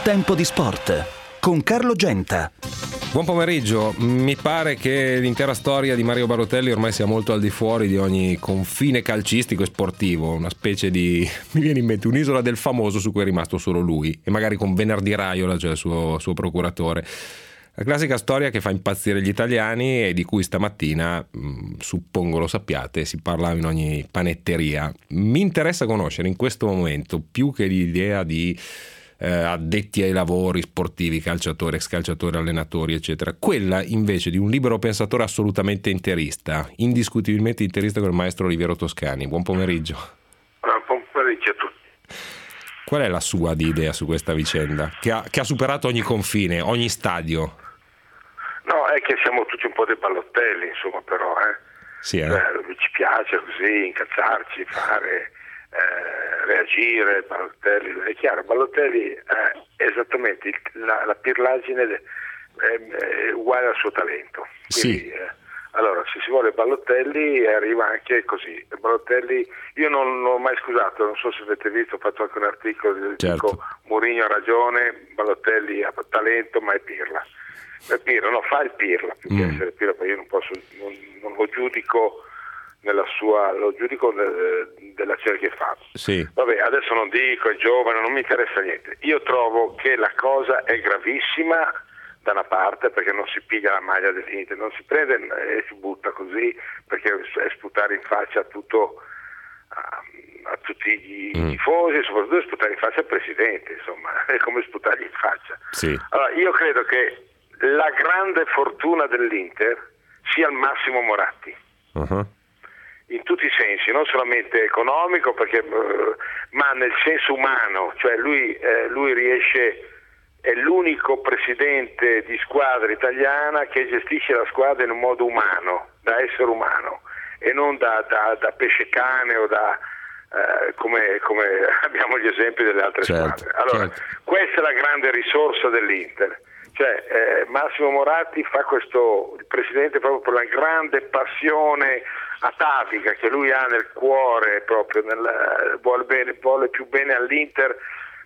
Tempo di sport con Carlo Genta. Buon pomeriggio. Mi pare che l'intera storia di Mario Balotelli ormai sia molto al di fuori di ogni confine calcistico e sportivo, una specie di, mi viene in mente, un'isola del famoso su cui è rimasto solo lui, e magari con Venerdì Raiola, cioè il suo procuratore. La classica storia che fa impazzire gli italiani e di cui stamattina, suppongo lo sappiate, si parlava in ogni panetteria. Mi interessa conoscere in questo momento, più che l'idea di addetti ai lavori sportivi, calciatori, ex calciatori, allenatori, eccetera, quella invece di un libero pensatore assolutamente interista, indiscutibilmente interista, come il maestro Oliviero Toscani. Buon pomeriggio. Buon pomeriggio a tutti. Qual è la sua di idea su questa vicenda che ha superato ogni confine, ogni stadio? No, è che siamo tutti un po' dei Balotelli, insomma, però Sì, ci piace così incazzarci, fare reagire. Balotelli, è chiaro, Balotelli è esattamente la pirlagine è uguale al suo talento. Quindi, sì. Allora, se si vuole Balotelli arriva anche così. Balotelli, io non l'ho mai scusato, non so se avete visto, ho fatto anche un articolo, Certo. dico Mourinho ha ragione, Balotelli ha talento, ma è pirla. È pirla, no, fa il pirla, più che essere pirla, perché io non lo giudico lo giudico dell'azione che fa. Sì. Vabbè, adesso non dico, è giovane, non mi interessa niente. Io trovo che la cosa è gravissima da una parte, perché non si piglia la maglia dell'Inter, non si prende e si butta così, perché è sputare in faccia a tutti i tifosi, soprattutto sputare in faccia al presidente, insomma, è come sputargli in faccia. Sì. Allora, io credo che la grande fortuna dell'Inter sia il Massimo Moratti. Uh-huh. In tutti i sensi, non solamente economico, ma nel senso umano, cioè lui riesce, è l'unico presidente di squadra italiana che gestisce la squadra in un modo umano, da essere umano, e non da pesce cane o come abbiamo gli esempi delle altre squadre. Allora, questa è la grande risorsa dell'Inter. Cioè Massimo Moratti fa questo, il presidente, proprio per la grande passione atavica che lui ha nel cuore, proprio vuole più bene all'Inter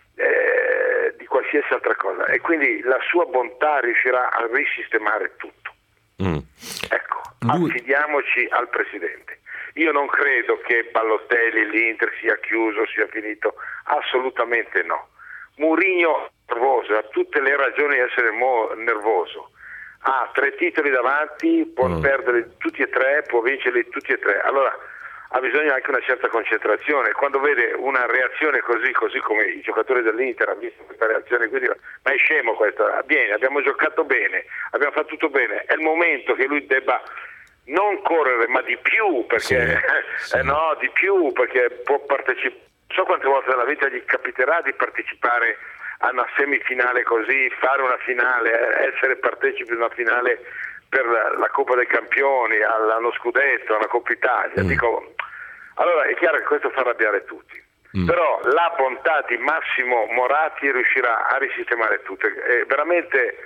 di qualsiasi altra cosa, e quindi la sua bontà riuscirà a risistemare tutto. Ecco, affidiamoci al presidente. Io non credo che Balotelli, l'Inter sia chiuso, sia finito, assolutamente no. Mourinho nervoso, ha tutte le ragioni di essere nervoso, ha 3 titoli davanti, può perderli tutti e 3, può vincerli tutti e 3, allora ha bisogno anche una certa concentrazione. Quando vede una reazione così come i giocatori dell'Inter hanno visto questa reazione, quindi ma è scemo questa, bene, abbiamo giocato bene, abbiamo fatto tutto bene, è il momento che lui debba non correre, ma di più, perché sì. No, di più, perché può partecipare. So quante volte nella vita gli capiterà di partecipare a una semifinale così, fare una finale, essere partecipe di una finale per la Coppa dei Campioni, allo scudetto, alla Coppa Italia. Dico, allora è chiaro che questo fa arrabbiare tutti. Però la bontà di Massimo Moratti riuscirà a risistemare tutto. È veramente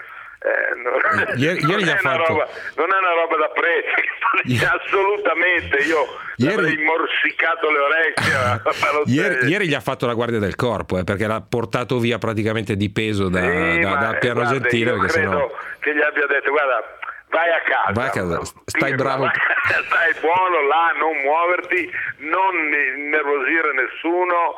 ieri non è una roba da prezzo, assolutamente. Io avrei morsicato le orecchie. Ieri gli ha fatto la guardia del corpo, perché l'ha portato via praticamente di peso da Piano Gentile. Io credo che gli abbia detto: guarda, vai a casa, stai bravo, stai buono là, non muoverti, non innervosire nessuno.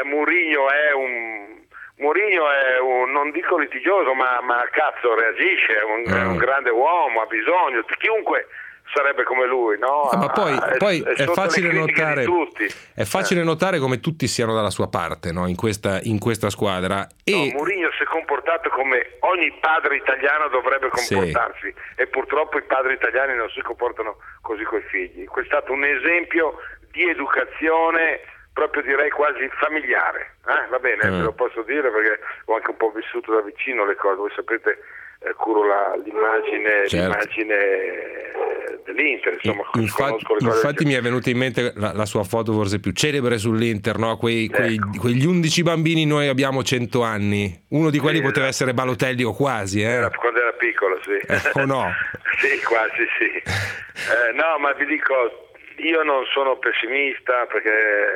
Mourinho è un, non dico litigioso, ma cazzo, reagisce, è un grande uomo, ha bisogno, chiunque sarebbe come lui, no? Ma poi è facile notare, è facile notare come tutti siano dalla sua parte, no? in questa squadra. E Mourinho si è comportato come ogni padre italiano dovrebbe comportarsi, e purtroppo i padri italiani non si comportano così coi figli. Questo è stato un esempio di educazione, proprio direi quasi familiare, va bene, ve lo posso dire perché ho anche un po' vissuto da vicino le cose. Voi sapete, curo l'immagine dell'Inter, insomma, infatti mi è venuta in mente la sua foto forse più celebre sull'Inter, no? Quegli 11 bambini, noi abbiamo 100 anni, uno di quelli poteva essere Balotelli o quasi, quando era piccolo, sì. O no? Sì, quasi sì. No, ma vi dico, io non sono pessimista, perché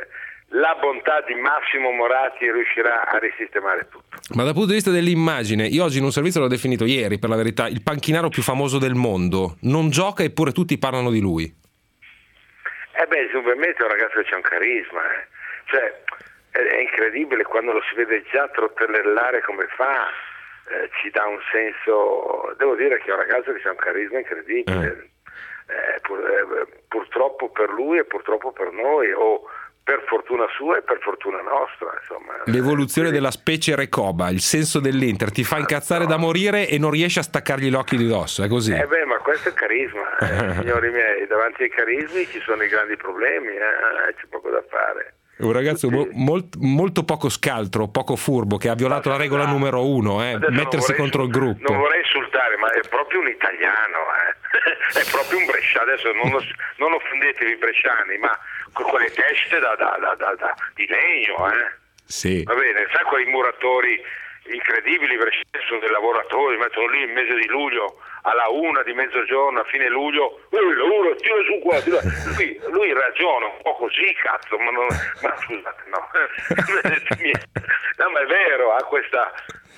la bontà di Massimo Moratti riuscirà a risistemare tutto. Ma dal punto di vista dell'immagine, io oggi in un servizio l'ho definito ieri, per la verità, il panchinaro più famoso del mondo. Non gioca eppure tutti parlano di lui. Indubbiamente è un ragazzo che c'ha un carisma, Cioè, è incredibile quando lo si vede già trotterellare come fa, ci dà un senso. Devo dire che è un ragazzo che c'ha un carisma incredibile. Purtroppo per lui e purtroppo per noi, o per fortuna sua e per fortuna nostra, insomma. L'evoluzione della specie Recoba, il senso dell'Inter, ti fa incazzare da morire e non riesci a staccargli gli occhi di dosso, è così? Ma questo è carisma, signori miei, davanti ai carismi ci sono i grandi problemi, c'è poco da fare. Un ragazzo molto poco scaltro, poco furbo, che ha violato la regola numero 1, mettersi contro il gruppo. Non vorrei insultare, ma è proprio un italiano, è proprio un bresciano. Adesso non offendetevi i bresciani, ma con quelle teste di legno, Sì. Va bene, sai quei muratori incredibili, sono dei lavoratori, mettono lì il mese di luglio alla 1 di mezzogiorno a fine luglio, lavoro, tira su qua, lui ragiona un po' così, cazzo, ma scusate, no. No, ma è vero, ha questa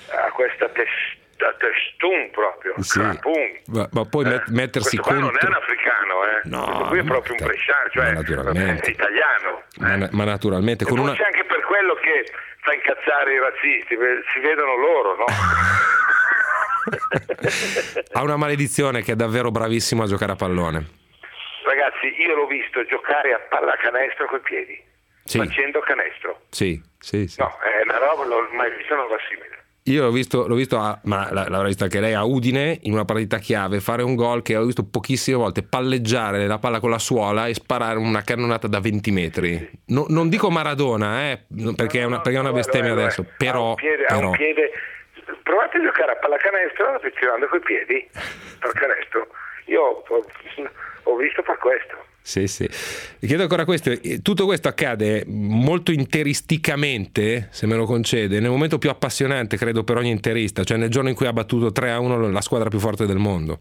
testun proprio, sì. Ma poi mettersi questo contro. Qua non è un africano, No, questo qui è proprio un bresciano, cioè è italiano. Ma naturalmente con forse anche per quello che fa incazzare i razzisti, si vedono loro, no? Ha una maledizione che è davvero bravissimo a giocare a pallone. Ragazzi, io l'ho visto giocare a pallacanestro coi piedi, facendo canestro. Sì. No, è una roba, non l'ho mai visto una roba simile. Io l'ho visto ma l'avrà visto anche lei, a Udine, in una partita chiave, fare un gol che ho visto pochissime volte, palleggiare la palla con la suola e sparare una cannonata da 20 metri. Non dico Maradona, perché è una bestemmia adesso, però... Ha un piede. Provate a giocare a pallacanestro tirando coi piedi, pallacanestro. Io ho visto per questo. Sì. Vi chiedo ancora questo. Tutto questo accade molto interisticamente, se me lo concede, nel momento più appassionante, credo, per ogni interista, cioè nel giorno in cui ha battuto 3-1 la squadra più forte del mondo.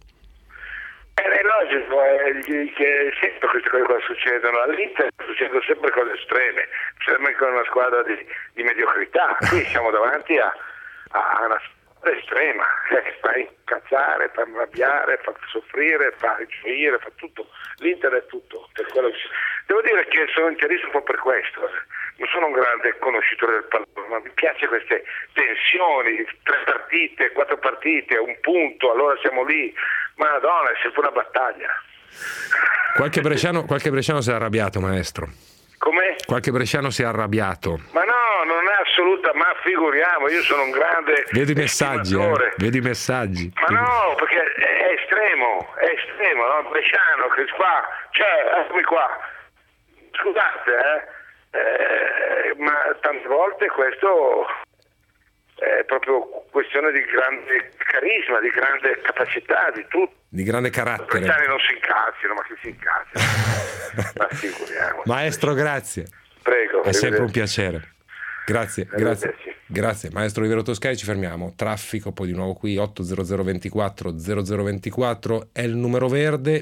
È logico, che sempre queste cose qua succedono. All'Inter succedono sempre cose estreme, sempre con una squadra di mediocrità. Qui siamo davanti a una squadra estrema, fa incazzare, fa arrabbiare, fa soffrire, fa gioire, fa tutto. L'Inter è tutto, per quello che... Devo dire che sono interista un po' per questo. Non sono un grande conoscitore del pallone, ma mi piace queste tensioni, 3 partite, 4 partite, un punto, allora siamo lì. Madonna, è sempre una battaglia. Qualche bresciano si è arrabbiato, maestro. Come? Qualche bresciano si è arrabbiato. Ma no, non è assoluta, ma figuriamo, io sono un grande... Vedo i messaggi, Ma no, perché è estremo, no? Bresciano, che qua, eccomi qua. Scusate, ma tante volte questo è proprio questione di grande carisma, di grande capacità, di tutto. Di grande carattere. I bresciani non si incazzino, ma che si incazzino. Ma figuriamo. Maestro, grazie. Prego. È sempre un piacere. Grazie. Maestro Oliviero Toscani, ci fermiamo. Traffico, poi di nuovo qui 80024 0024 è il numero verde.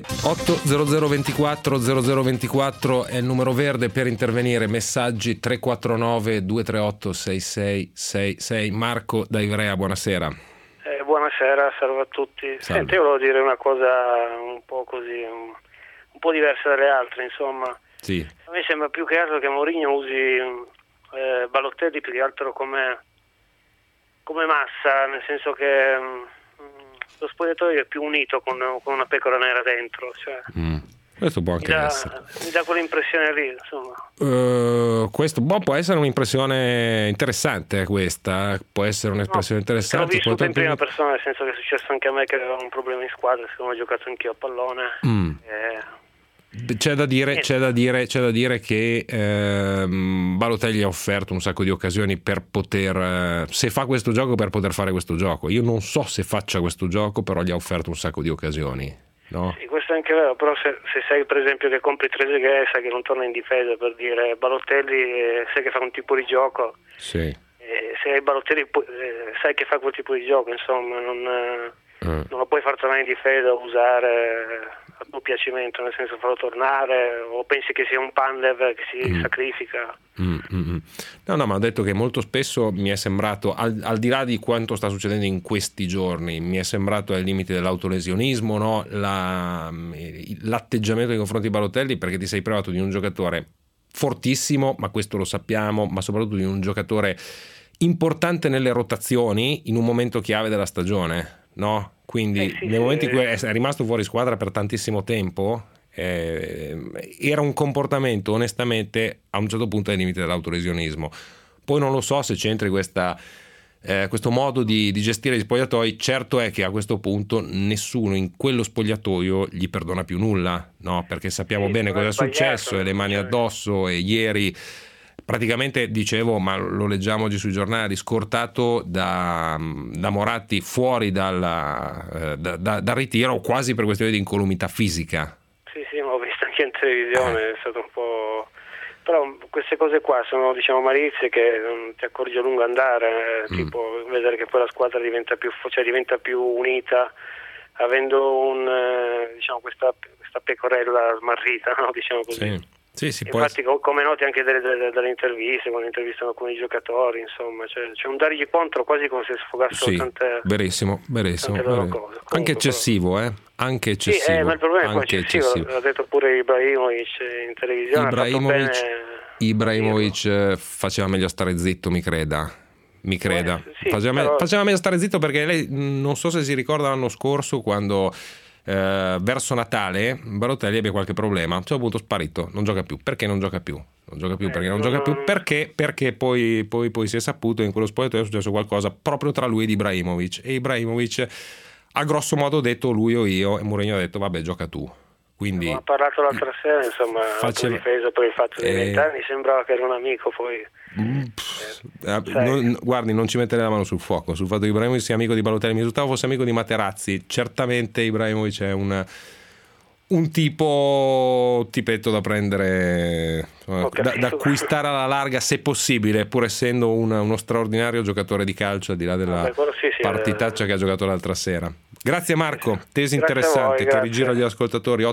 80024 0024 è il numero verde per intervenire. Messaggi 349 238 6666. Marco da Ivrea, buonasera. Buonasera, salve a tutti. Senti, io volevo dire una cosa un po' così, un po' diversa dalle altre, insomma. Sì. A me sembra più che altro che Mourinho usi Balotelli più che altro come massa, nel senso che lo spogliatoio è più unito con una pecora nera dentro, cioè. Questo può anche essere. Mi dà quell'impressione lì, insomma. Questo può essere un'impressione interessante, questa. Può essere un'espressione interessante. L'ho vissuto in prima persona, nel senso che è successo anche a me che avevo un problema in squadra, siccome ho giocato anch'io a pallone. C'è da dire che Balotelli ha offerto un sacco di occasioni per poter, se fa questo gioco, per poter fare questo gioco. Io non so se faccia questo gioco, però gli ha offerto un sacco di occasioni. No? Sì, questo è anche vero, però se sai per esempio che compri Trezeguet, sai che non torna in difesa, per dire Balotelli sai che fa un tipo di gioco, sì. Se hai Balotelli sai che fa quel tipo di gioco, insomma non lo puoi far tornare in difesa, usare piacimento, nel senso farlo tornare, o pensi che sia un Pandev che si sacrifica? No, ma ho detto che molto spesso mi è sembrato, al di là di quanto sta succedendo in questi giorni, mi è sembrato ai limiti dell'autolesionismo, no? L'atteggiamento nei confronti di Balotelli, perché ti sei privato di un giocatore fortissimo, ma questo lo sappiamo, ma soprattutto di un giocatore importante nelle rotazioni in un momento chiave della stagione, no? Quindi nei momenti in cui è rimasto fuori squadra per tantissimo tempo, era un comportamento onestamente a un certo punto ai limiti dell'autolesionismo. Poi non lo so se c'entri questo modo di gestire gli spogliatoi. Certo è che a questo punto nessuno in quello spogliatoio gli perdona più nulla, no? Perché sappiamo bene cosa è successo, e le mani addosso, e ieri praticamente, dicevo, ma lo leggiamo oggi sui giornali, scortato da Moratti fuori dal ritiro, quasi per questione di incolumità fisica. Sì, ma ho visto anche in televisione, è stato un po'... Però queste cose qua sono, diciamo, malizie che non ti accorgi a lungo andare, tipo vedere che poi la squadra diventa più unita, avendo diciamo, questa pecorella smarrita, no? Diciamo così. Sì, infatti come noti anche dalle interviste, quando intervistano alcuni giocatori, insomma, c'è un dargli contro quasi come se sfogassero tante... Verissimo. Comunque, anche eccessivo, anche eccessivo. Sì, ma il problema è che eccessivo. L'ha detto pure Ibrahimovic in televisione. Ibrahimovic faceva meglio stare zitto, mi creda. Sì, faceva meglio stare zitto, perché lei, non so se si ricorda l'anno scorso, quando verso Natale Balotelli ebbe qualche problema, a un certo punto sparito, non gioca più. Perché non gioca più? Perché poi si è saputo in quello spogliatoio è successo qualcosa proprio tra lui ed Ibrahimovic, e Ibrahimovic ha grosso modo detto lui o io, e Mourinho ha detto vabbè, gioca tu. Quindi ho parlato l'altra sera, insomma, difesa per il fatto di 20 anni, sembrava che era un amico, poi guardi, non ci mettere la mano sul fuoco sul fatto che Ibrahimovic sia amico di Balotelli. Mi risultava fosse amico di Materazzi. Certamente Ibrahimovic è un tipetto da prendere, da acquistare alla larga, se possibile, pur essendo uno straordinario giocatore di calcio, al di là della partitaccia che ha giocato l'altra sera. Grazie Marco, tesi interessanti che rigiro agli ascoltatori.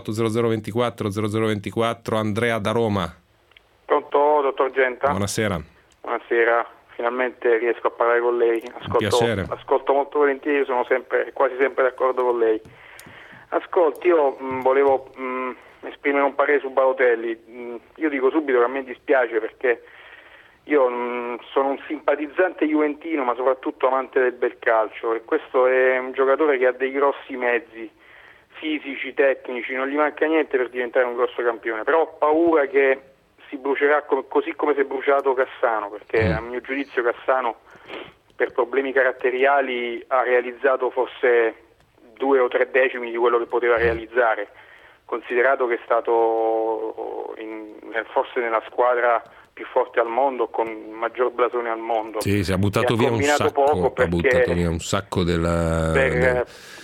80024 Andrea da Roma. Pronto, dottor Genta? Buonasera, finalmente riesco a parlare con lei. Ascolto molto volentieri, sono quasi sempre d'accordo con lei. Ascolti, io volevo esprimere un parere su Balotelli. Io dico subito che a me dispiace, perché io sono un simpatizzante juventino, ma soprattutto amante del bel calcio, e questo è un giocatore che ha dei grossi mezzi fisici, tecnici, non gli manca niente per diventare un grosso campione, però ho paura che si brucerà così come si è bruciato Cassano, perché a mio giudizio Cassano per problemi caratteriali ha realizzato forse 2 o 3 decimi di quello che poteva realizzare, considerato che è stato forse nella squadra più forte al mondo, con maggior blasone al mondo. Sì, si è buttato via un sacco del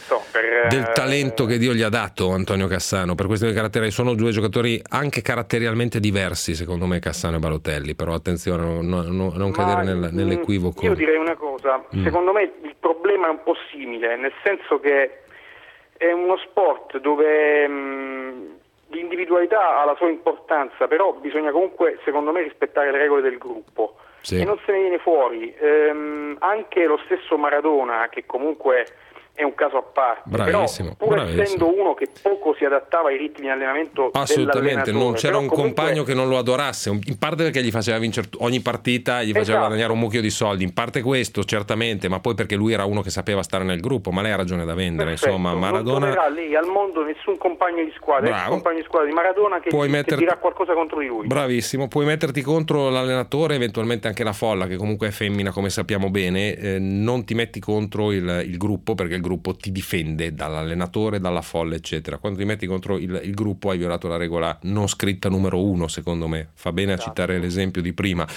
talento che Dio gli ha dato Antonio Cassano, per questione di carattere. Sono 2 giocatori anche caratterialmente diversi, secondo me, Cassano e Balotelli, però attenzione, non cadere nell'equivoco. Io direi una cosa, secondo me il problema è un po' simile, nel senso che è uno sport dove l'individualità ha la sua importanza, però bisogna comunque, secondo me, rispettare le regole del gruppo, e non se ne viene fuori. Anche lo stesso Maradona, che comunque è un caso a parte, bravissimo, però pur essendo uno che poco si adattava ai ritmi di allenamento, assolutamente non c'era un compagno che non lo adorasse, in parte perché gli faceva vincere ogni partita, gli faceva guadagnare un mucchio di soldi, in parte questo certamente, ma poi perché lui era uno che sapeva stare nel gruppo. Ma lei ha ragione da vendere. Insomma, Maradona non troverà lì al mondo nessun compagno di squadra, compagno di squadra di Maradona che dirà qualcosa contro di lui. Bravissimo, puoi metterti contro l'allenatore, eventualmente anche la folla, che comunque è femmina, come sappiamo bene, non ti metti contro il gruppo, perché il gruppo ti difende dall'allenatore, dalla folla, eccetera. Quando ti metti contro il gruppo hai violato la regola non scritta numero 1, secondo me. Fa bene a citare l'esempio di prima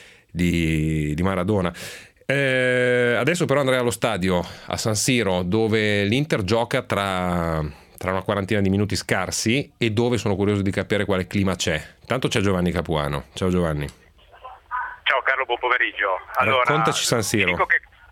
di Maradona. Adesso però andrei allo stadio a San Siro, dove l'Inter gioca tra una quarantina di minuti scarsi, e dove sono curioso di capire quale clima c'è. Tanto c'è Giovanni Capuano. Ciao Giovanni. Ciao Carlo, buon pomeriggio. Allora, raccontaci San Siro.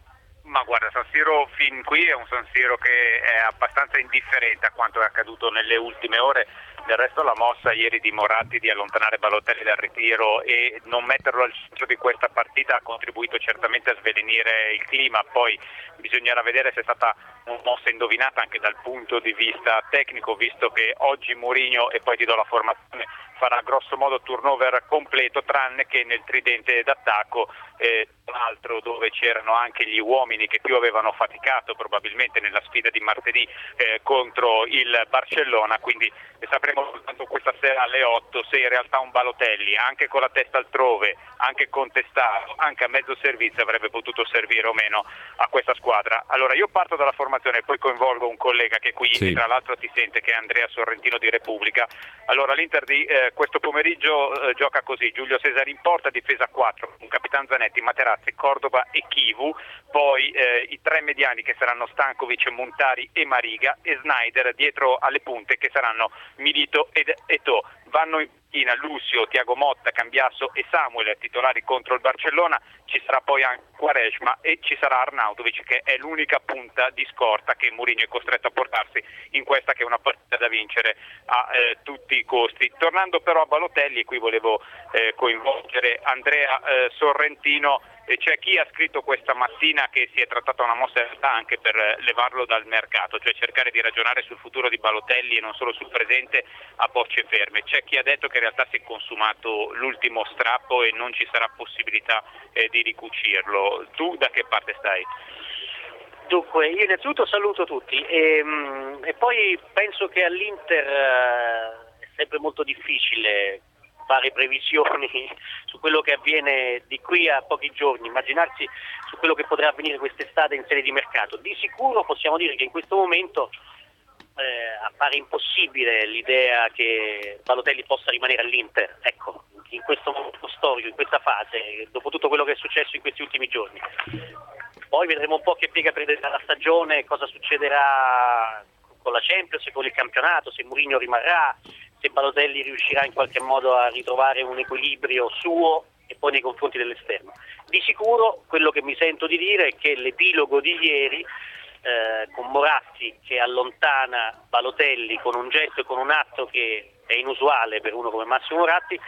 Ma guarda, San Siro fin qui è un San Siro che è abbastanza indifferente a quanto è accaduto nelle ultime ore. Del resto la mossa ieri di Moratti di allontanare Balotelli dal ritiro e non metterlo al centro di questa partita ha contribuito certamente a svelenire il clima. Poi bisognerà vedere se è stata una mossa indovinata anche dal punto di vista tecnico, visto che oggi Mourinho, e poi ti do la formazione, farà grosso modo turnover completo, tranne che nel tridente d'attacco, tra l'altro dove c'erano anche gli uomini che più avevano faticato probabilmente nella sfida di martedì contro il Barcellona, quindi sapremo soltanto questa sera alle 8 se in realtà un Balotelli, anche con la testa altrove, anche contestato, anche a mezzo servizio, avrebbe potuto servire o meno a questa squadra. Allora io parto dalla formazione e poi coinvolgo un collega che qui sì, tra l'altro ti sente, che è Andrea Sorrentino di Repubblica. Allora l'Inter di questo pomeriggio gioca così: Giulio Cesare in porta, difesa 4, un Capitan Zanetti, Materazzi, Cordoba e Chivu, poi i tre mediani che saranno Stankovic, Montari e Mariga, e Sneijder dietro alle punte che saranno Milito ed Eto'o. Vanno in panchina Lucio, Thiago Motta, Cambiasso e Samuel titolari contro il Barcellona. Ci sarà poi anche Quaresma e ci sarà Arnautovic, che è l'unica punta di scorta che Mourinho è costretto a portarsi in questa che è una partita da vincere a tutti i costi. Tornando però a Balotelli, e qui volevo coinvolgere Andrea Sorrentino. C'è chi ha scritto questa mattina che si è trattata una mossa in realtà anche per levarlo dal mercato, cioè cercare di ragionare sul futuro di Balotelli e non solo sul presente a bocce ferme. C'è chi ha detto che in realtà si è consumato l'ultimo strappo e non ci sarà possibilità di ricucirlo. Tu da che parte stai? Dunque, io innanzitutto saluto tutti e poi penso che all'Inter è sempre molto difficile fare previsioni su quello che avviene di qui a pochi giorni, immaginarsi su quello che potrà avvenire quest'estate in sede di mercato. Di sicuro possiamo dire che in questo momento appare impossibile l'idea che Balotelli possa rimanere all'Inter, ecco, in questo momento storico, in questa fase, dopo tutto quello che è successo in questi ultimi giorni. Poi vedremo un po' che piega prenderà la stagione, cosa succederà con la Champions e con il campionato, se Mourinho rimarrà, se Balotelli riuscirà in qualche modo a ritrovare un equilibrio suo e poi nei confronti dell'esterno. Di sicuro quello che mi sento di dire è che l'epilogo di ieri, con Moratti che allontana Balotelli con un gesto e con un atto che è inusuale per uno come Massimo Moratti,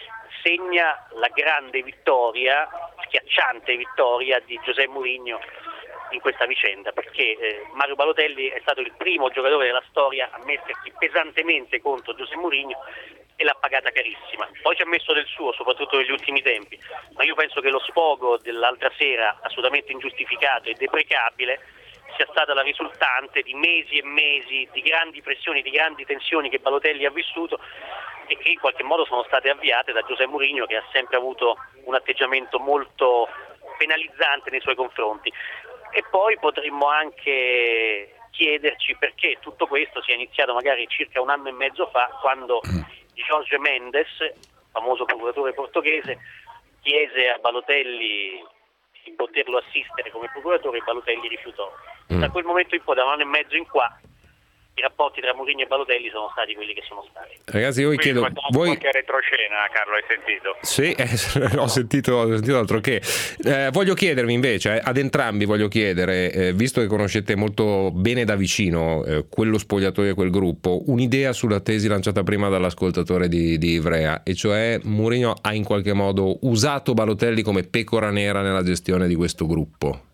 segna la grande vittoria, schiacciante vittoria di José Mourinho in questa vicenda, perché Mario Balotelli è stato il primo giocatore della storia a mettersi pesantemente contro José Mourinho e l'ha pagata carissima. Poi ci ha messo del suo, soprattutto negli ultimi tempi, ma io penso che lo sfogo dell'altra sera, assolutamente ingiustificato e deprecabile, sia stata la risultante di mesi e mesi di grandi pressioni, di grandi tensioni che Balotelli ha vissuto e che in qualche modo sono state avviate da José Mourinho, che ha sempre avuto un atteggiamento molto penalizzante nei suoi confronti. E poi potremmo anche chiederci perché tutto questo sia iniziato magari circa un anno e mezzo fa, quando Jorge Mendes, famoso procuratore portoghese, chiese a Balotelli di poterlo assistere come procuratore e Balotelli rifiutò. Da quel momento in poi, da un anno e mezzo in qua, i rapporti tra Mourinho e Balotelli sono stati quelli che sono stati. Ragazzi, io vi chiedo, voi qualche retroscena, Carlo, hai sentito? Sì, ho sentito altro che. Voglio chiedervi invece, ad entrambi voglio chiedere, visto che conoscete molto bene da vicino quello spogliatoio e quel gruppo, un'idea sulla tesi lanciata prima dall'ascoltatore di Ivrea, e cioè Mourinho ha in qualche modo usato Balotelli come pecora nera nella gestione di questo gruppo.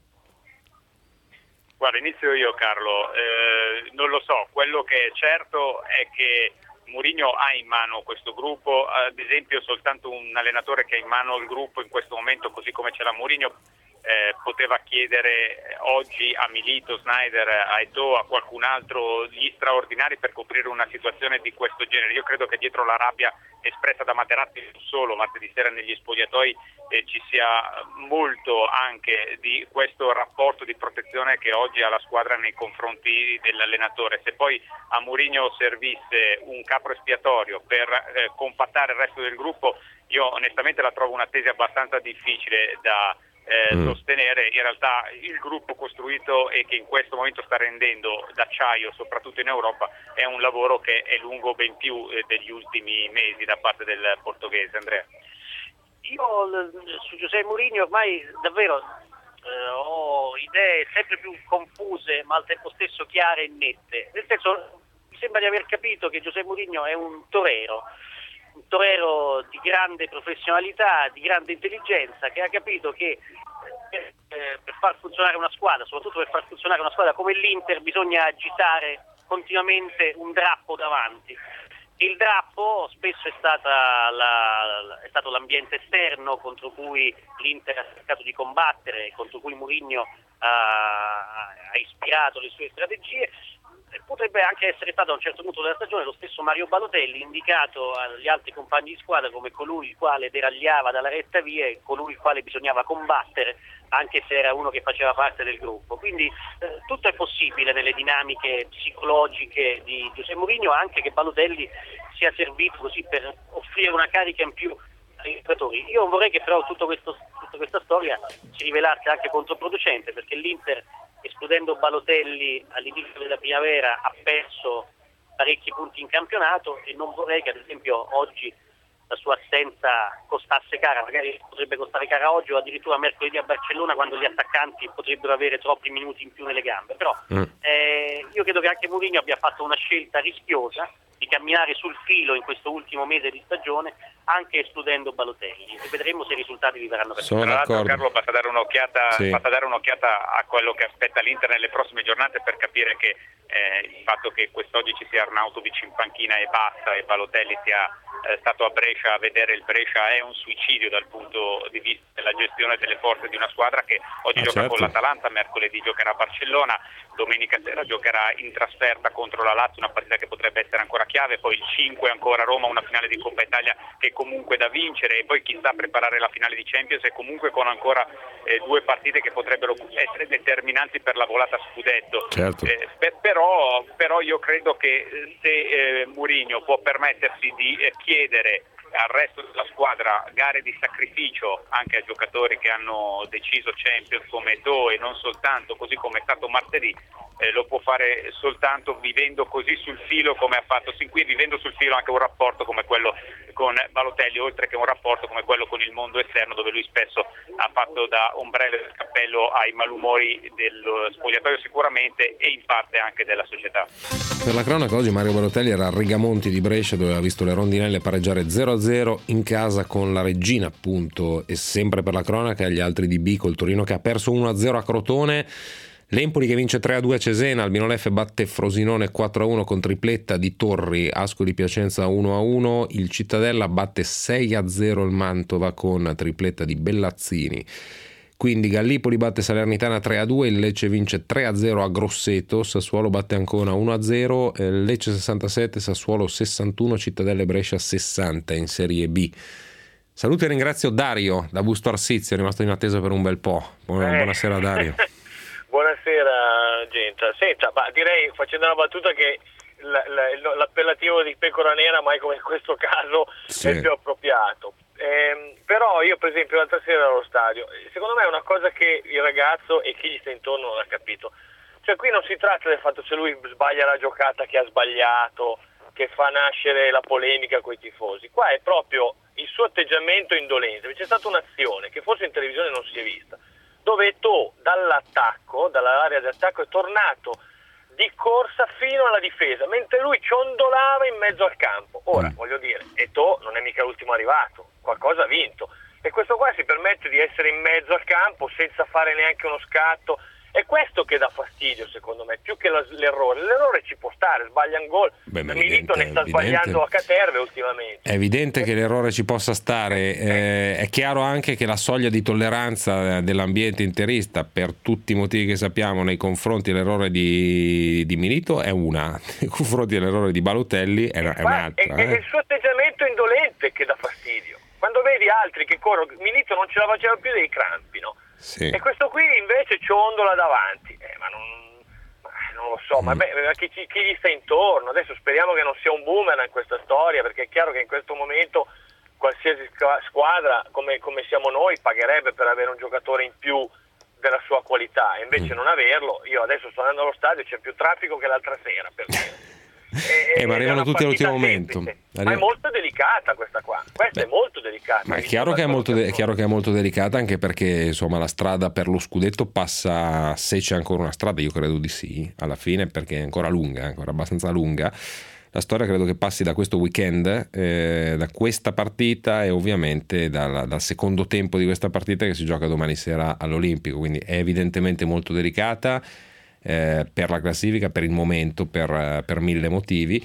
Guarda, inizio io, Carlo. Non lo so, quello che è certo è che Mourinho ha in mano questo gruppo, ad esempio soltanto un allenatore che ha in mano il gruppo in questo momento, così come ce l'ha Mourinho, poteva chiedere oggi a Milito, Sneijder, a Eto'o, a qualcun altro gli straordinari per coprire una situazione di questo genere. Io credo che dietro la rabbia espressa da Materazzi non solo martedì sera negli spogliatoi ci sia molto anche di questo rapporto di protezione che oggi ha la squadra nei confronti dell'allenatore. Se poi a Mourinho servisse un capro espiatorio per compattare il resto del gruppo, io onestamente la trovo una tesi abbastanza difficile da sostenere. In realtà il gruppo costruito e che in questo momento sta rendendo d'acciaio soprattutto in Europa è un lavoro che è lungo ben più degli ultimi mesi da parte del portoghese. Andrea? Io su José Mourinho ormai davvero ho idee sempre più confuse ma al tempo stesso chiare e nette. Nel senso, mi sembra di aver capito che José Mourinho è un torero di grande professionalità, di grande intelligenza, che ha capito che per far funzionare una squadra, soprattutto per far funzionare una squadra come l'Inter, bisogna agitare continuamente un drappo davanti. Il drappo spesso è stato l'ambiente esterno contro cui l'Inter ha cercato di combattere, contro cui Mourinho ha ispirato le sue strategie. Potrebbe anche essere stato a un certo punto della stagione lo stesso Mario Balotelli indicato agli altri compagni di squadra come colui il quale deragliava dalla retta via e colui il quale bisognava combattere, anche se era uno che faceva parte del gruppo. Quindi tutto è possibile nelle dinamiche psicologiche di José Mourinho, anche che Balotelli sia servito così per offrire una carica in più ai giocatori. Io non vorrei che però tutta questa storia si rivelasse anche controproducente, perché l'Inter, escludendo Balotelli all'inizio della primavera, ha perso parecchi punti in campionato, e non vorrei che ad esempio oggi la sua assenza costasse cara. Magari potrebbe costare cara oggi o addirittura mercoledì a Barcellona, quando gli attaccanti potrebbero avere troppi minuti in più nelle gambe. Però io credo che anche Mourinho abbia fatto una scelta rischiosa di camminare sul filo in questo ultimo mese di stagione, anche escludendo Balotelli, e vedremo se i risultati vi verranno per Sono d'accordo. Carlo, basta dare un'occhiata a quello che aspetta l'Inter nelle prossime giornate per capire che il fatto che quest'oggi ci sia Arnautovic in panchina e basta, e Balotelli sia stato a Brescia a vedere il Brescia, è un suicidio dal punto di vista della gestione delle forze di una squadra che oggi gioca con l'Atalanta, mercoledì giocherà a Barcellona, domenica sera giocherà in trasferta contro la Lazio, una partita che potrebbe essere ancora chiave, poi il 5 ancora a Roma, una finale di Coppa Italia che comunque da vincere, e poi chissà preparare la finale di Champions, e comunque con ancora due partite che potrebbero essere determinanti per la volata scudetto. Certo. Però io credo che se Mourinho può permettersi di chiedere al resto della squadra gare di sacrificio anche a giocatori che hanno deciso Champions come Eto'o, e non soltanto, così come è stato martedì, lo può fare soltanto vivendo così sul filo come ha fatto sin qui, vivendo sul filo anche un rapporto come quello con Balotelli, oltre che un rapporto come quello con il mondo esterno, dove lui spesso ha fatto da ombrello e cappello ai malumori dello spogliatoio sicuramente, e in parte anche della società. Per la cronaca, oggi Mario Balotelli era a Rigamonti di Brescia, dove ha visto le rondinelle pareggiare 0-0 in casa con la Reggina, appunto. E sempre per la cronaca, gli altri di B, col Torino che ha perso 1-0 a Crotone, l'Empoli che vince 3-2 a Cesena, Albino Leffe batte Frosinone 4-1 con tripletta di Torri, Ascoli Piacenza 1-1, il Cittadella batte 6-0 il Mantova con tripletta di Bellazzini. Quindi Gallipoli batte Salernitana 3-2, il Lecce vince 3-0 a Grosseto, Sassuolo batte Ancona 1-0, Lecce 67, Sassuolo 61, Cittadella e Brescia 60 in Serie B. Saluto e ringrazio Dario da Busto Arsizio, è rimasto in attesa per un bel po'. Buonasera Dario. Buonasera Genta. Senta, ma direi, facendo una battuta, che l'appellativo di pecora nera mai come in questo caso è più appropriato. Però io per esempio l'altra sera allo stadio, secondo me è una cosa che il ragazzo e chi gli sta intorno non ha capito. Cioè qui non si tratta del fatto se lui sbaglia la giocata che ha sbagliato, che fa nascere la polemica coi tifosi. Qua è proprio il suo atteggiamento indolente. C'è stata un'azione che forse in televisione non si è vista, dove Eto'o dall'area di attacco è tornato di corsa fino alla difesa, mentre lui ciondolava in mezzo al campo. Ora, voglio dire, Eto'o non è mica l'ultimo arrivato, qualcosa ha vinto, e questo qua si permette di essere in mezzo al campo senza fare neanche uno scatto. È questo che dà fastidio, secondo me, più che l'errore ci può stare, sbaglia un gol. Milito ne sta sbagliando a caterve ultimamente. È evidente che l'errore ci possa stare, è chiaro anche che la soglia di tolleranza dell'ambiente interista, per tutti i motivi che sappiamo, nei confronti dell'errore di Milito è una, nei confronti dell'errore di Balotelli è un'altra. È il suo atteggiamento indolente che dà fastidio. Quando vedi altri che corrono, Milito non ce la faceva più dei crampi, no? Sì. E questo qui invece ciondola davanti, ma non lo so, ma chi gli sta intorno? Adesso speriamo che non sia un boomerang questa storia, perché è chiaro che in questo momento qualsiasi squadra come siamo noi pagherebbe per avere un giocatore in più della sua qualità, e invece non averlo. Io adesso sto andando allo stadio, c'è più traffico che l'altra sera, per dire. ma arrivano tutti all'ultimo momento. Ma è molto delicata questa qua. Questa è molto delicata. Ma è chiaro che è molto delicata, anche perché insomma la strada per lo scudetto passa, se c'è ancora una strada, io credo di sì, alla fine, perché è ancora lunga, ancora abbastanza lunga. La storia credo che passi da questo weekend, da questa partita e ovviamente dal secondo tempo di questa partita che si gioca domani sera all'Olimpico, quindi è evidentemente molto delicata per la classifica, per il momento, per mille motivi.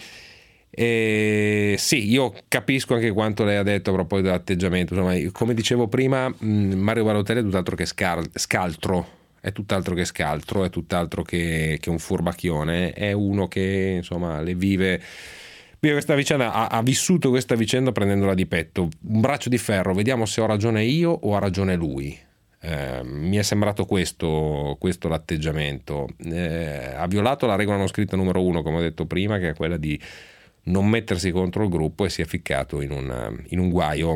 Sì, io capisco anche quanto lei ha detto a proposito dell'atteggiamento. Insomma, come dicevo prima, Mario Balotelli è tutt'altro che scaltro. È tutt'altro che scaltro, è tutt'altro che un furbacchione, è uno che insomma le vive questa vicenda, ha vissuto questa vicenda prendendola di petto, un braccio di ferro, vediamo se ho ragione io o ha ragione lui. Mi è sembrato questo l'atteggiamento. Ha violato la regola non scritta numero 1, come ho detto prima, che è quella di non mettersi contro il gruppo, e si è ficcato in un guaio.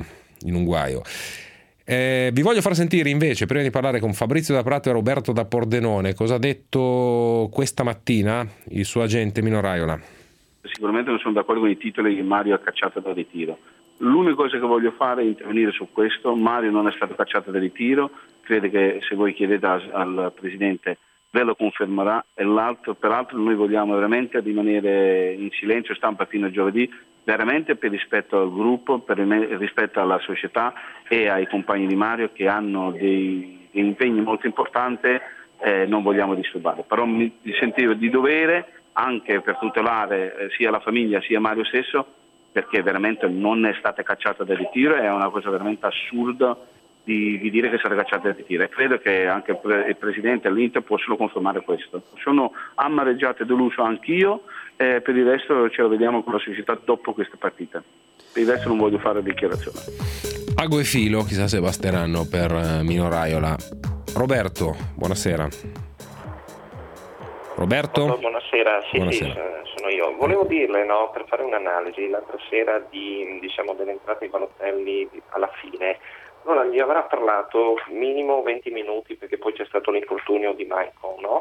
Vi voglio far sentire invece, prima di parlare con Fabrizio da Prato e Roberto da Pordenone, cosa ha detto questa mattina il suo agente Mino Raiola. Sicuramente non sono d'accordo con i titoli che Mario ha cacciato da ritiro. L'unica cosa che voglio fare è intervenire su questo. Mario non è stato cacciato da ritiro, credo che se voi chiedete al Presidente ve lo confermerà, e peraltro noi vogliamo veramente rimanere in silenzio stampa fino a giovedì, veramente per rispetto al gruppo, per rispetto alla società e ai compagni di Mario che hanno dei impegni molto importanti, non vogliamo disturbare, però mi sentivo di dovere anche per tutelare sia la famiglia sia Mario stesso, perché veramente non è stata cacciata da ritiro, è una cosa veramente assurda di dire che è stata cacciata da ritiro, e credo che anche il Presidente all'Inter può solo confermare questo. Sono amareggiato e deluso anch'io, per il resto ce lo vediamo con la società dopo questa partita. Per il resto non voglio fare dichiarazione. Ago e filo, chissà se basteranno per Mino Raiola. Roberto, buonasera. Roberto? Buonasera, sì, sono io. Volevo dirle, per fare un'analisi, l'altra sera dell'entrata di Balotelli alla fine. Allora gli avrà parlato minimo 20 minuti, perché poi c'è stato l'infortunio di Michael, no?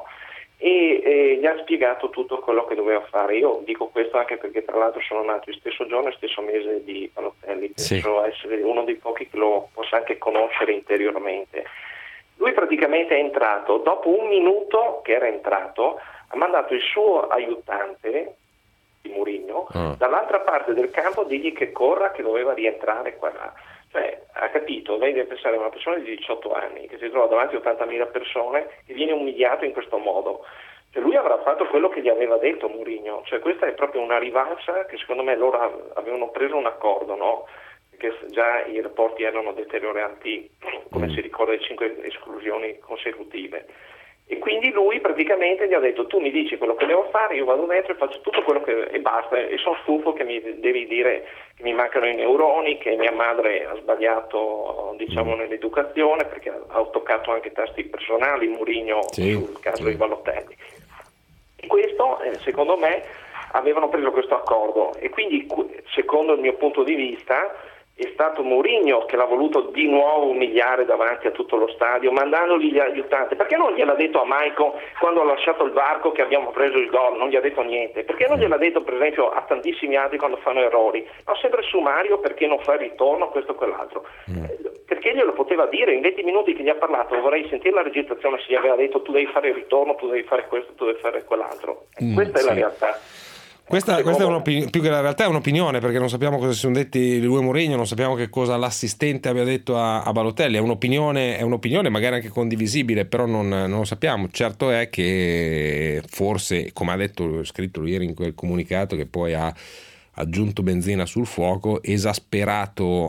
E gli ha spiegato tutto quello che doveva fare. Io dico questo anche perché tra l'altro sono nato il stesso giorno e stesso mese di Balotelli, penso essere uno dei pochi che lo possa anche conoscere interiormente. Lui praticamente è entrato, dopo un minuto che era entrato, ha mandato il suo aiutante di Mourinho dall'altra parte del campo a dirgli che corra, che doveva rientrare qua là. Cioè, ha capito, lei deve pensare a una persona di 18 anni che si trova davanti a 80.000 persone e viene umiliato in questo modo. Cioè, lui avrà fatto quello che gli aveva detto Mourinho, cioè questa è proprio una rivalsa che secondo me loro avevano preso un accordo, no? Perché già i rapporti erano deteriorati, come si ricorda, le 5 esclusioni consecutive. E quindi lui praticamente gli ha detto: tu mi dici quello che devo fare, io vado dentro e faccio tutto quello che e basta, e sono stufo che mi devi dire che mi mancano i neuroni, che mia madre ha sbagliato nell'educazione, perché ha toccato anche tasti personali Mourinho sul caso di Balotelli. E questo secondo me avevano preso questo accordo, e quindi secondo il mio punto di vista è stato Mourinho che l'ha voluto di nuovo umiliare davanti a tutto lo stadio, mandandogli gli aiutanti. Perché non gliel'ha detto a Michael quando ha lasciato il varco che abbiamo preso il gol? Non gli ha detto niente. Perché non gliel'ha detto per esempio a tantissimi altri quando fanno errori? No, sempre su Mario, perché non fa il ritorno, questo o quell'altro. Perché glielo poteva dire in 20 minuti che gli ha parlato. Vorrei sentire la registrazione se gli aveva detto: tu devi fare il ritorno, tu devi fare questo, tu devi fare quell'altro. Questa è la realtà. Questa è più che la realtà è un'opinione, perché non sappiamo cosa si sono detti lui e Mourinho, non sappiamo che cosa l'assistente abbia detto a Balotelli. È un'opinione magari anche condivisibile, però non lo sappiamo. Certo è che forse, come ha scritto ieri in quel comunicato che poi ha aggiunto benzina sul fuoco, esasperato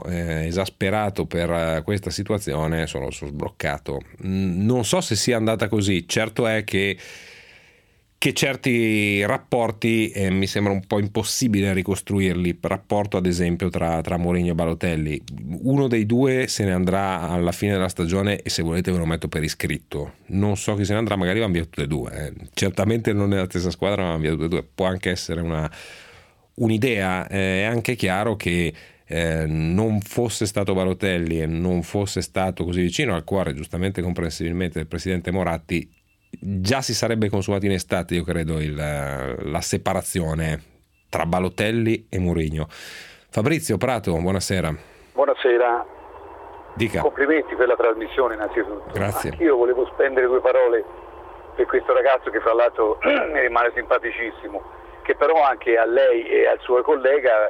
per questa situazione, sono sbloccato. Non so se sia andata così. Certo è che certi rapporti mi sembra un po' impossibile ricostruirli. Rapporto ad esempio tra Mourinho e Balotelli, uno dei due se ne andrà alla fine della stagione, e se volete ve lo metto per iscritto. Non so chi se ne andrà, magari vanno via tutte e due, certamente non nella stessa squadra, ma vanno via tutte e due. Può anche essere un'idea. È anche chiaro che non fosse stato Balotelli e non fosse stato così vicino al cuore, giustamente comprensibilmente, del presidente Moratti, già si sarebbe consumato in estate, io credo, la separazione tra Balotelli e Mourinho. Fabrizio Prato, buonasera. Buonasera. Dica. Complimenti per la trasmissione innanzitutto. Grazie. Io volevo spendere 2 parole per questo ragazzo che fra l'altro mi rimane simpaticissimo, che però anche a lei e al suo collega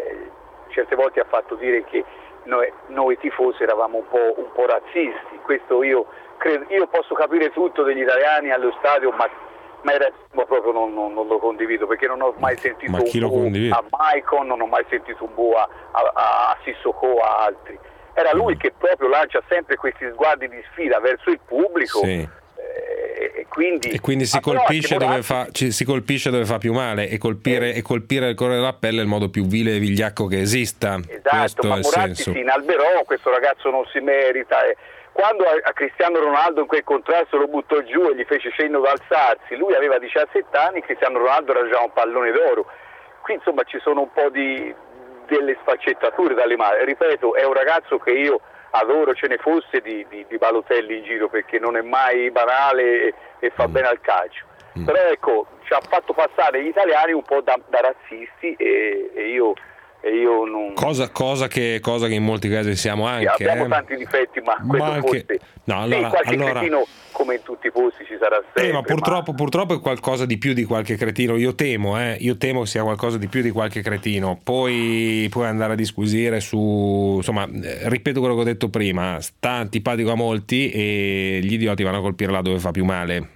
certe volte ha fatto dire che noi tifosi eravamo un po' razzisti. Questo io posso capire tutto degli italiani allo stadio, ma il razzismo proprio non lo condivido, perché non ho mai sentito un bu a Maicon, non ho mai sentito un bu a Sissoko, a altri. Era lui che proprio lancia sempre questi sguardi di sfida verso il pubblico. Sì. E quindi si colpisce dove fa più male, e colpire il cuore della pelle è il modo più vile e vigliacco che esista. Esatto, ma Moratti si inalberò, questo ragazzo non si merita. Quando a Cristiano Ronaldo in quel contrasto lo buttò giù e gli fece cenno di alzarsi, lui aveva 17 anni, Cristiano Ronaldo era già un pallone d'oro. Qui insomma ci sono un po' delle sfaccettature dalle mani. Ripeto, è un ragazzo che io adoro, ce ne fosse di Balotelli in giro, perché non è mai banale e fa bene al calcio. Però ecco, ci ha fatto passare gli italiani un po' da razzisti e io non... Cosa che in molti casi siamo anche. Sì, abbiamo tanti difetti, ma questo anche... forse... No, allora, qualche cretino, come in tutti i posti, ci sarà sempre. Ma purtroppo è qualcosa di più di qualche cretino. Io temo che sia qualcosa di più di qualche cretino. Poi andare a disquisire su... Insomma, ripeto quello che ho detto prima, sta antipatico a molti e gli idioti vanno a colpire là dove fa più male.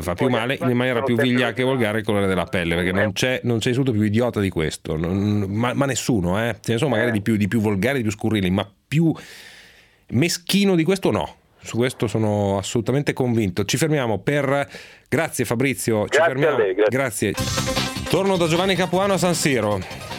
In maniera più vigliacca e volgare il colore della pelle, perché non c'è istituto più idiota di questo, ma nessuno, ce ne sono magari di più volgari, di più scurrili, ma più meschino di questo no. Su questo sono assolutamente convinto. Ci fermiamo grazie Fabrizio, ci fermiamo. A lei, grazie. Torno da Giovanni Capuano a San Siro.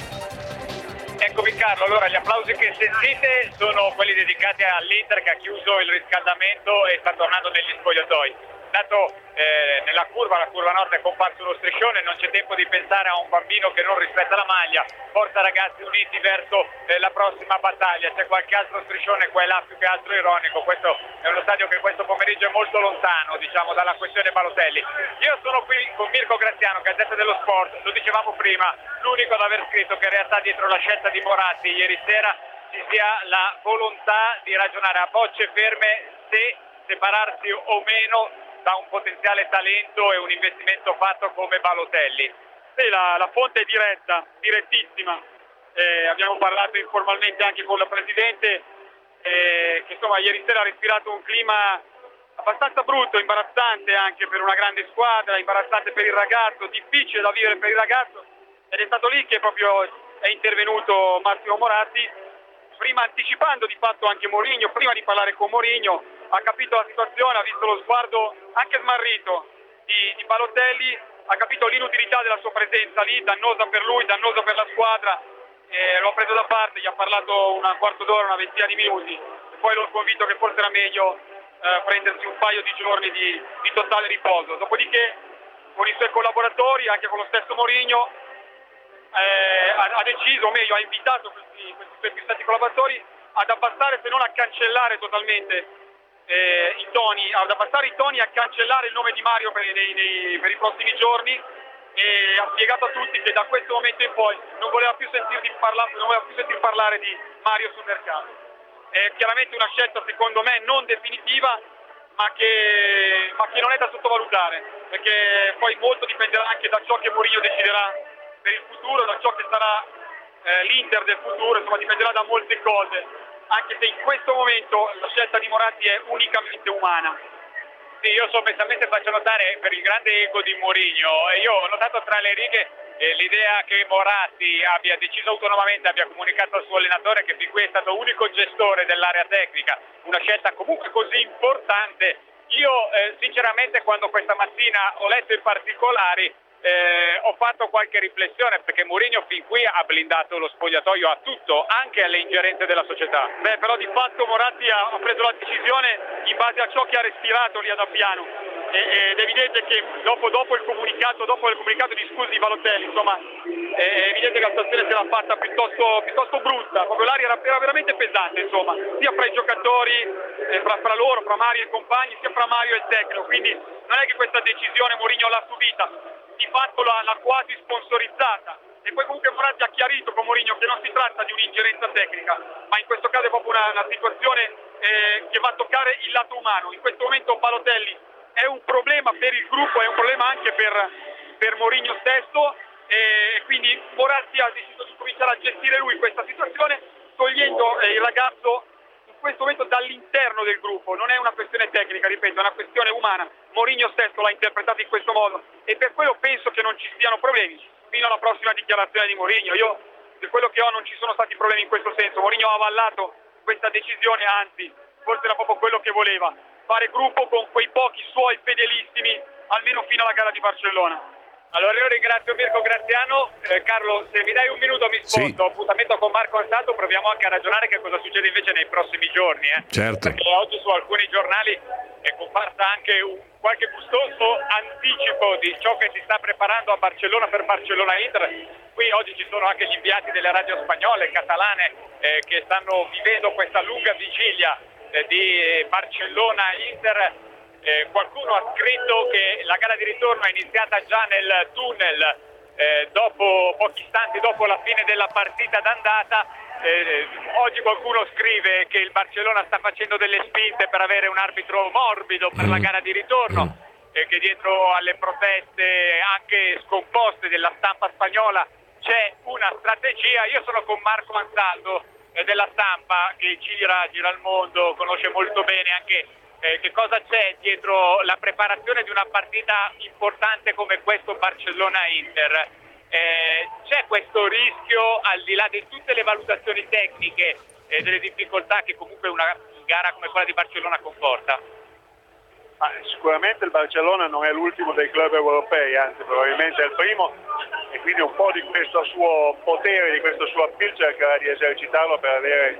Eccomi Carlo, allora gli applausi che sentite sono quelli dedicati all'Inter, che ha chiuso il riscaldamento e sta tornando negli spogliatoi. Dato nella curva, la curva nord è comparso lo striscione, non c'è tempo di pensare a un bambino che non rispetta la maglia. Forza ragazzi, uniti verso la prossima battaglia. C'è qualche altro striscione qua e là, più che altro ironico. Questo è uno stadio che questo pomeriggio è molto lontano, diciamo, dalla questione Balotelli. Io sono qui con Mirko Graziano, Gazzetta dello Sport, lo dicevamo prima, l'unico ad aver scritto che in realtà dietro la scelta di Moratti ieri sera ci sia la volontà di ragionare a bocce ferme se separarsi o meno da un potenziale talento e un investimento fatto come Balotelli. Sì, la fonte è direttissima. Abbiamo parlato informalmente anche con la Presidente, che insomma ieri sera ha respirato un clima abbastanza brutto, imbarazzante anche per una grande squadra, imbarazzante per il ragazzo, difficile da vivere per il ragazzo, ed è stato lì che proprio è intervenuto Massimo Moratti, prima anticipando di fatto anche Mourinho, prima di parlare con Mourinho. Ha capito la situazione, ha visto lo sguardo anche smarrito di Balotelli, ha capito l'inutilità della sua presenza lì, dannosa per lui, dannosa per la squadra, l'ho preso da parte, gli ha parlato un quarto d'ora, una ventina di minuti, e poi l'ho convinto che forse era meglio prendersi un paio di giorni di totale riposo. Dopodiché con i suoi collaboratori, anche con lo stesso Mourinho, ha deciso, o meglio ha invitato questi suoi più stretti collaboratori ad abbassare, se non a cancellare totalmente i toni, ad abbassare i toni e a cancellare il nome di Mario per i prossimi giorni, e ha spiegato a tutti che da questo momento in poi non voleva più sentir parlare di Mario sul mercato. È chiaramente una scelta secondo me non definitiva, ma che non è da sottovalutare, perché poi molto dipenderà anche da ciò che Mourinho deciderà per il futuro, da ciò che sarà l'Inter del futuro, insomma dipenderà da molte cose, anche se in questo momento la scelta di Moratti è unicamente umana. Sì, io sommessamente faccio notare per il grande ego di Mourinho, e io ho notato tra le righe l'idea che Moratti abbia deciso autonomamente, abbia comunicato al suo allenatore che fin qui è stato unico gestore dell'area tecnica, una scelta comunque così importante. Io sinceramente quando questa mattina ho letto i particolari ho fatto qualche riflessione, perché Mourinho fin qui ha blindato lo spogliatoio a tutto, anche alle ingerenze della società. Però di fatto Moratti ha preso la decisione in base a ciò che ha respirato lì ad Appiano, ed è evidente che dopo il comunicato di scuse di Balotelli, insomma è evidente che la situazione si era fatta piuttosto brutta, proprio l'aria era veramente pesante, insomma, sia fra i giocatori, fra loro, fra Mario e i compagni, sia fra Mario e il tecnico, quindi non è che questa decisione Mourinho l'ha subita, di fatto l'ha quasi sponsorizzata, E poi comunque Moratti ha chiarito con Mourinho che non si tratta di un'ingerenza tecnica, ma in questo caso è proprio una situazione che va a toccare il lato umano. In questo momento Balotelli è un problema per il gruppo, è un problema anche per Mourinho stesso, e quindi Moratti ha deciso di cominciare a gestire lui questa situazione, togliendo il ragazzo in questo momento dall'interno del gruppo. Non è una questione tecnica, ripeto, è una questione umana. Mourinho stesso l'ha interpretato in questo modo e per quello penso che non ci siano problemi fino alla prossima dichiarazione di Mourinho. Io, per quello che ho, non ci sono stati problemi in questo senso. Mourinho ha avallato questa decisione, anzi forse era proprio quello che voleva, fare gruppo con quei pochi suoi fedelissimi almeno fino alla gara di Barcellona. Allora io ringrazio Mirko Graziano. Carlo, se mi dai un minuto mi sposto. Appuntamento con Marco Ansaldo, proviamo anche a ragionare che cosa succede invece nei prossimi giorni. Certo. Perché oggi su alcuni giornali è comparsa anche qualche gustoso anticipo di ciò che si sta preparando a Barcellona per Barcellona-Inter. Qui oggi ci sono anche gli inviati delle radio spagnole, catalane, che stanno vivendo questa lunga vigilia di Barcellona-Inter. Qualcuno ha scritto che la gara di ritorno è iniziata già nel tunnel dopo pochi istanti dopo la fine della partita d'andata. Oggi qualcuno scrive che il Barcellona sta facendo delle spinte per avere un arbitro morbido per la gara di ritorno, che dietro alle proteste anche scomposte della stampa spagnola c'è una strategia. Io sono con Marco Ansaldo della Stampa, che gira il mondo, conosce molto bene anche che cosa c'è dietro la preparazione di una partita importante come questo Barcellona-Inter. C'è questo rischio, al di là di tutte le valutazioni tecniche e delle difficoltà che comunque una gara come quella di Barcellona comporta? Sicuramente il Barcellona non è l'ultimo dei club europei, anzi probabilmente è il primo, e quindi un po' di questo suo potere, di questo suo appeal cercherà di esercitarlo per avere,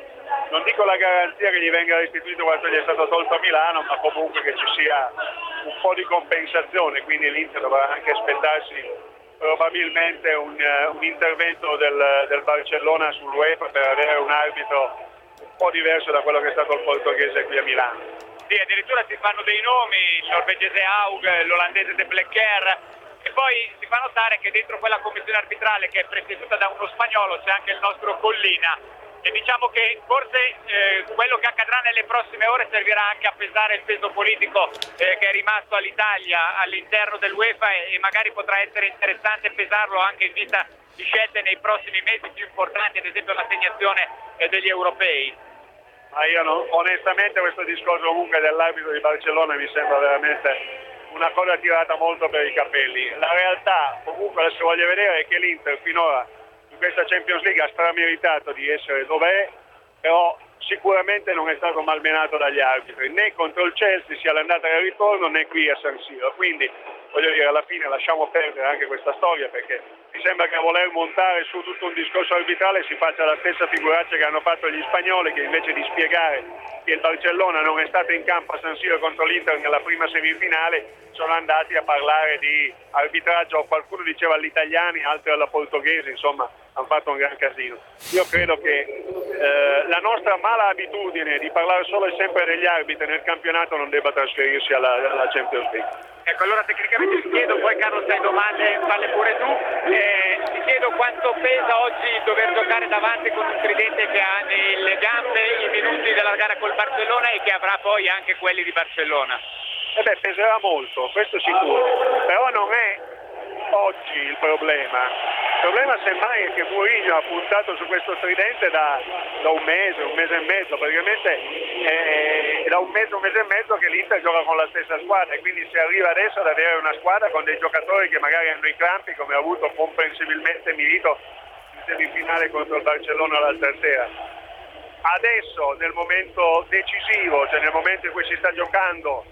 non dico la garanzia che gli venga restituito quanto gli è stato tolto a Milano, ma comunque che ci sia un po' di compensazione. Quindi l'Inter dovrà anche aspettarsi probabilmente un intervento del Barcellona sull'UEFA per avere un arbitro un po' diverso da quello che è stato il portoghese qui a Milano. Sì, addirittura si fanno dei nomi, il norvegese Haug, l'olandese De Blecker, e poi si fa notare che dentro quella commissione arbitrale, che è presieduta da uno spagnolo, c'è anche il nostro Collina. E diciamo che forse quello che accadrà nelle prossime ore servirà anche a pesare il peso politico che è rimasto all'Italia all'interno dell'UEFA, e magari potrà essere interessante pesarlo anche in vista di scelte nei prossimi mesi più importanti, ad esempio l'assegnazione degli europei. Ma io onestamente questo discorso comunque dell'arbitro di Barcellona mi sembra veramente una cosa tirata molto per i capelli. La realtà comunque adesso voglio vedere è che l'Inter finora in questa Champions League ha strameritato di essere dov'è, però sicuramente non è stato malmenato dagli arbitri, né contro il Chelsea sia all'andata e al ritorno, né qui a San Siro. Quindi voglio dire, alla fine lasciamo perdere anche questa storia, perché mi sembra che a voler montare su tutto un discorso arbitrale si faccia la stessa figuraccia che hanno fatto gli spagnoli, che invece di spiegare che il Barcellona non è stato in campo a San Siro contro l'Inter nella prima semifinale sono andati a parlare di arbitraggio, qualcuno diceva agli italiani, altri alla portoghese, insomma hanno fatto un gran casino. Io credo che la nostra mala abitudine di parlare solo e sempre degli arbitri nel campionato non debba trasferirsi alla Champions League. Ecco, allora tecnicamente ti chiedo, poi Carlo se hai domande falle pure tu, ti chiedo quanto pesa oggi dover giocare davanti con un tridente che ha nelle gambe i minuti della gara col Barcellona e che avrà poi anche quelli di Barcellona. Peserà molto, questo sicuro, però non è oggi il problema. Il problema semmai è che Mourinho ha puntato su questo tridente da un mese e mezzo, praticamente è da un mese e mezzo che l'Inter gioca con la stessa squadra, e quindi si arriva adesso ad avere una squadra con dei giocatori che magari hanno i crampi, come ha avuto comprensibilmente Milito in semifinale contro il Barcellona l'altra sera. Adesso nel momento decisivo, cioè nel momento in cui si sta giocando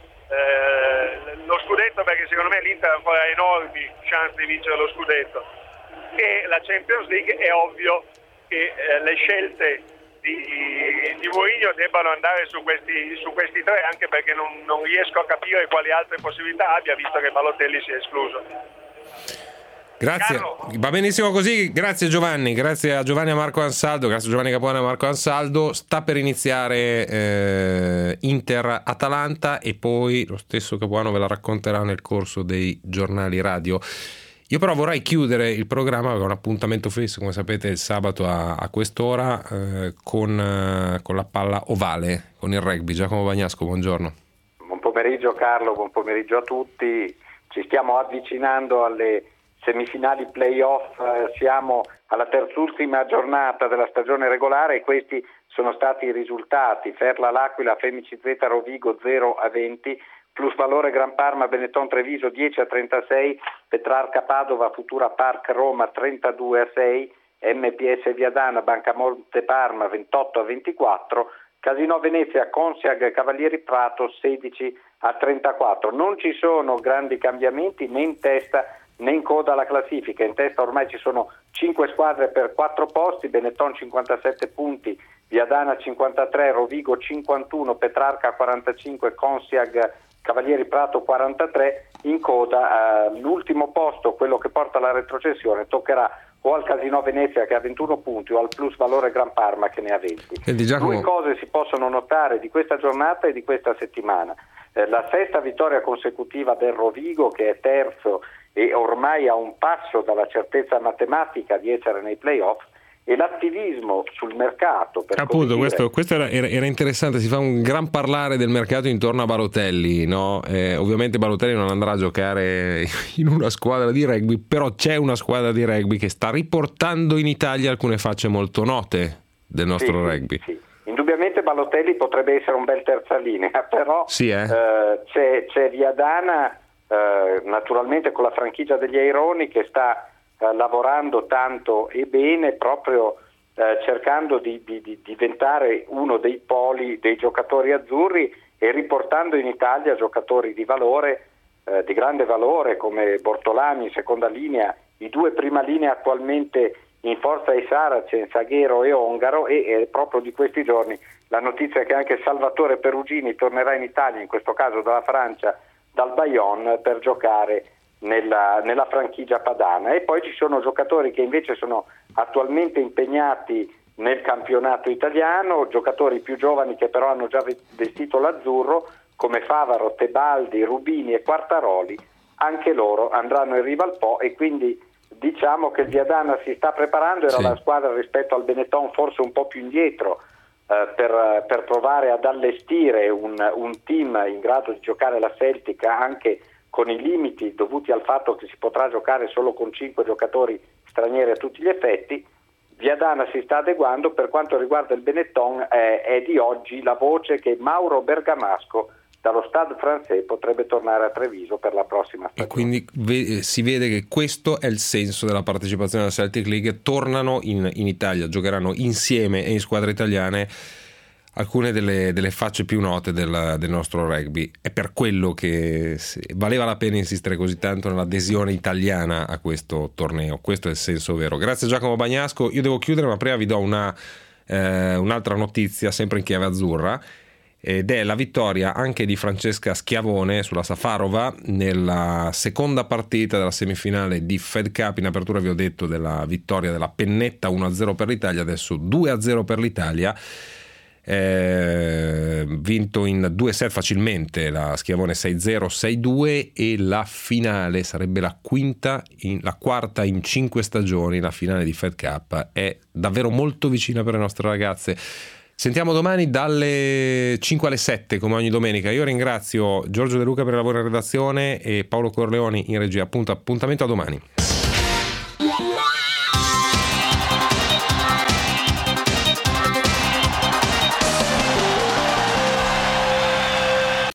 lo scudetto, perché secondo me l'Inter ha ancora enormi chance di vincere lo scudetto, e la Champions League, è ovvio che le scelte di Mourinho debbano andare su questi tre, anche perché non riesco a capire quali altre possibilità abbia, visto che Balotelli si è escluso. Grazie, Carlo. Va benissimo così, grazie Giovanni, grazie a Giovanni e Marco Ansaldo, grazie a Giovanni Capuano e Marco Ansaldo. Sta per iniziare Inter-Atalanta, e poi lo stesso Capuano ve la racconterà nel corso dei giornali radio. Io però vorrei chiudere il programma con un appuntamento fisso, come sapete, il sabato a quest'ora con la palla ovale, con il rugby. Giacomo Bagnasco, buongiorno. Buon pomeriggio Carlo, buon pomeriggio a tutti. Ci stiamo avvicinando alle semifinali playoff, siamo alla terzultima giornata della stagione regolare e questi sono stati i risultati. Ferla L'Aquila, Femici Z Rovigo 0-20, Plus Valore Gran Parma Benetton Treviso 10-36, Petrarca Padova Futura Park Roma 32-6, MPS Viadana Bancamonte Parma 28-24, Casino Venezia Consiag Cavalieri Prato 16-34. Non ci sono grandi cambiamenti né in testa né in coda alla classifica. In testa ormai ci sono 5 squadre per 4 posti, Benetton 57 punti, Viadana 53, Rovigo 51, Petrarca 45, Consiag Cavalieri Prato 43. In coda l'ultimo posto, quello che porta alla retrocessione, toccherà o al Casino Venezia che ha 21 punti o al Plus Valore Gran Parma che ne ha 20. Due cose si possono notare di questa giornata e di questa settimana. La sesta vittoria consecutiva del Rovigo, che è terzo e ormai a un passo dalla certezza matematica di essere nei playoff, e l'attivismo sul mercato. Appunto, questo era interessante, si fa un gran parlare del mercato intorno a Balotelli, no? Ovviamente Balotelli non andrà a giocare in una squadra di rugby, però c'è una squadra di rugby che sta riportando in Italia alcune facce molto note del nostro rugby. Sì. Indubbiamente Balotelli potrebbe essere un bel terza linea, però c'è Viadana, naturalmente con la franchigia degli Aironi, che sta lavorando tanto e bene, proprio cercando di diventare uno dei poli dei giocatori azzurri e riportando in Italia giocatori di valore, di grande valore, come Bortolami in seconda linea, i due prima linea attualmente in forza ai Saracens, Aguero e Ongaro, e proprio di questi giorni la notizia che anche Salvatore Perugini tornerà in Italia, in questo caso dalla Francia, dal Bayonne, per giocare nella franchigia padana. E poi ci sono giocatori che invece sono attualmente impegnati nel campionato italiano, giocatori più giovani che però hanno già vestito l'azzurro, come Favaro, Tebaldi, Rubini e Quartaroli. Anche loro andranno in riva al Po, e quindi diciamo che il Viadana si sta preparando. Era la squadra rispetto al Benetton forse un po' più indietro per provare ad allestire un team in grado di giocare la Celtic anche con i limiti dovuti al fatto che si potrà giocare solo con 5 giocatori stranieri a tutti gli effetti. Viadana si sta adeguando. Per quanto riguarda il Benetton, è di oggi la voce che Mauro Bergamasco dallo Stade Français potrebbe tornare a Treviso per la prossima stagione. E quindi si vede che questo è il senso della partecipazione alla Celtic League. Tornano in Italia, giocheranno insieme e in squadre italiane alcune delle facce più note del nostro rugby. È per quello che valeva la pena insistere così tanto nell'adesione italiana a questo torneo. Questo è il senso vero. Grazie Giacomo Bagnasco. Io devo chiudere, ma prima vi do un'altra notizia sempre in chiave azzurra, ed è la vittoria anche di Francesca Schiavone sulla Safarova nella seconda partita della semifinale di Fed Cup. In apertura vi ho detto della vittoria della Pennetta 1-0 per l'Italia, adesso 2-0 per l'Italia. Vinto in 2 set facilmente la Schiavone 6-0, 6-2, e la finale sarebbe la quarta in 5 stagioni. La finale di Fed Cup è davvero molto vicina per le nostre ragazze. Sentiamo domani dalle 5 alle 7 come ogni domenica. Io ringrazio Giorgio De Luca per il lavoro in redazione e Paolo Corleoni in regia. Appuntamento a domani.